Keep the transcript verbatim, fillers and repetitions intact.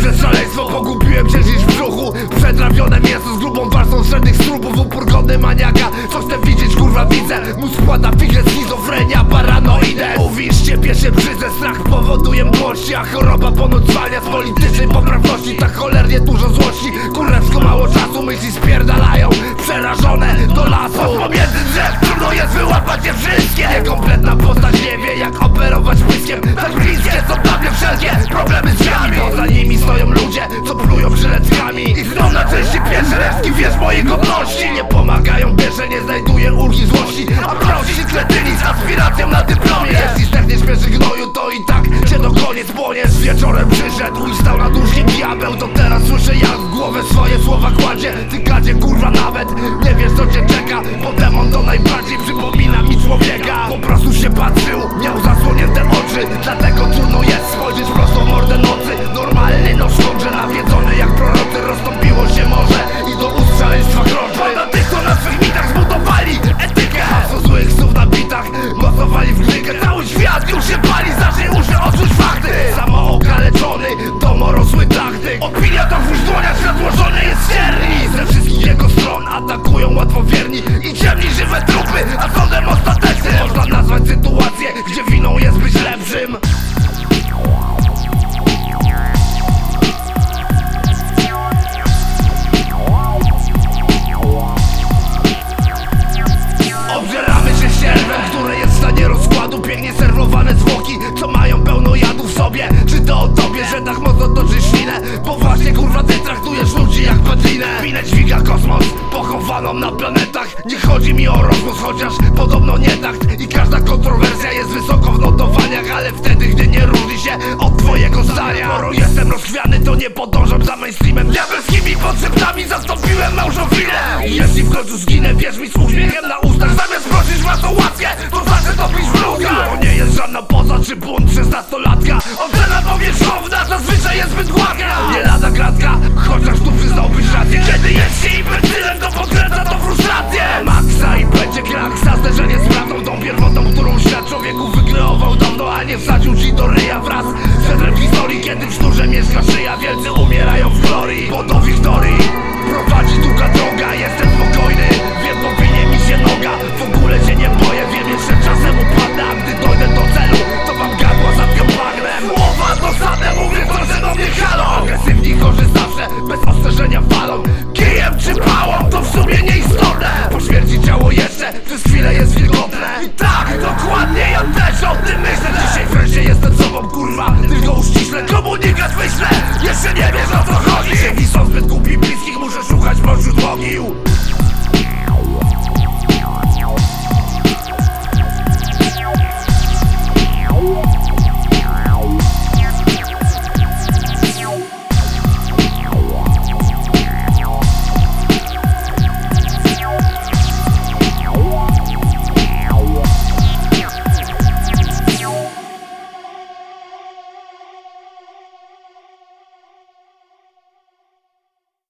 Czyste szaleństwo, pogubiłem się gdzieś w brzuchu. Przetrawione mięso z grubą warstwą szrednych strupów. Upór godny maniaka, co chcę widzieć, kurwa widzę. Mózg składa figle, schizofrenia, paranoidę. Mówisz, ciebie się brzydzę, strach powoduje mdłości, a choroba ponoć zwalnia z politycznej poprawności. Tak cholernie dużo złości, kurewsko mało czasu. Myśli spierdalają, przerażone do lasu. Pomiędzy drzew trudno jest wyłapać je wszystkie. Niekompletna postać nie wie, jak operować błyskiem. Tak bliskie są dla mnie wszelkie problemy z drzwiami. Poza nimi stoją ludzie, co plują żyleckami i zną na części pierwsze resztki, wiesz, mojej godności. Nie pomagają, bierze, nie znajduje ulgi złości, a prosi kretyni z aspiracją na dyplomie. Jeśli sterniesz pierwszy gnoju, to i tak cię do koniec płoniesz. Wieczorem przyszedł i stał na duszkiem diabeł. To teraz słyszę, jak w głowę swoje słowa kładzie. Ty kadzie, kurwa, nawet nie wiesz, co cię czeka, bo demon to najbardziej przypomina mi człowieka. Po prostu się patrzył, miał zasłonięte oczy, dlatego trudno jest spojrzeć prosto w mordę nocy. Normalny noż że nawiedzony jak prorocy, rozstąpiło się morze i do ust szaleństwa kroczy. Na tych, co na swych mitach zbudowali etykę, hasło złych słów na bitach mocowali w grykę. Cały świat już się pali, zacznij uszy odczuć fakty. Samo okaleczony, domorosły taktyk. Opinia to w dłoniach, świat złożony jest z cierni. Ze wszystkich jego stron atakują łatwowierni i ciemni żywe trupy, a sądem ostatecznym można nazwać sytuację, gdzie winą jest być lepszym. Obżeramy się sierwem, które jest w stanie rozkładu. Pięknie serwowane zwłoki, co mają pełno jadu w sobie. Czy to o tobie, że tak mocno toczysz ślinę? Bo właśnie, kurwa, ty traktujesz ludzi jak padlinę. Winę dźwiga kosmos, pochowaną na planetach. Nie chodzi mi o rozgłos, chociaż podobno nie takt. I każda kontrowersja jest wysoko w notowaniach, ale wtedy, gdy nie różni się od twojego zdania. Skoro jestem rozchwiany, to nie podążam za mainstreamem. Diabelskimi konceptami zastąpiłem małżowinę. I jeśli w końcu zginę, wierz mi, z uśmiechem na ustach. Zamiast prosić was o łaskę, to zacznę topić w bluzach. To nie jest żadna poza czy bunt szesnastolatka. Ocena powierzchowna zazwyczaj jest zbyt gładka. Nie lada kratka, chociaż tu przyznałbyś rację. Kiedy jest się imbecylem, to podkręca to frustrację. Maksa i będzie kraksa, zderzenie z prawdą, tą pierwotą, którą świat człowieku wykreował dawno, a nie wsadził ci do ryja wraz z przedrem historii. Kiedy w sznurze mieszka szyja, wielcy umierają w glorii, bo do wiktorii prowadzi długa droga. Jestem spokojny, wiem, powinie mi się noga. W ogóle się nie boję, wiem, jeszcze czasem upadnę, a gdy dojdę do celu, to wam gardła zatkę bagnem. Słowa dosadne, mówię to, że do mnie halą. Agresywni chorzy zawsze, bez ostrzeżenia walą. Kijem czy pałą, to w sumie nieistotne. Po śmierci ciało jeszcze przez chwilę jest wilgotne. I tak, dokładnie, ja też o tym myślę. Dzisiaj wreszcie jestem sobą, kurwa, tylko uściśle komunikat wyślę. Jeszcze nie wiesz, o co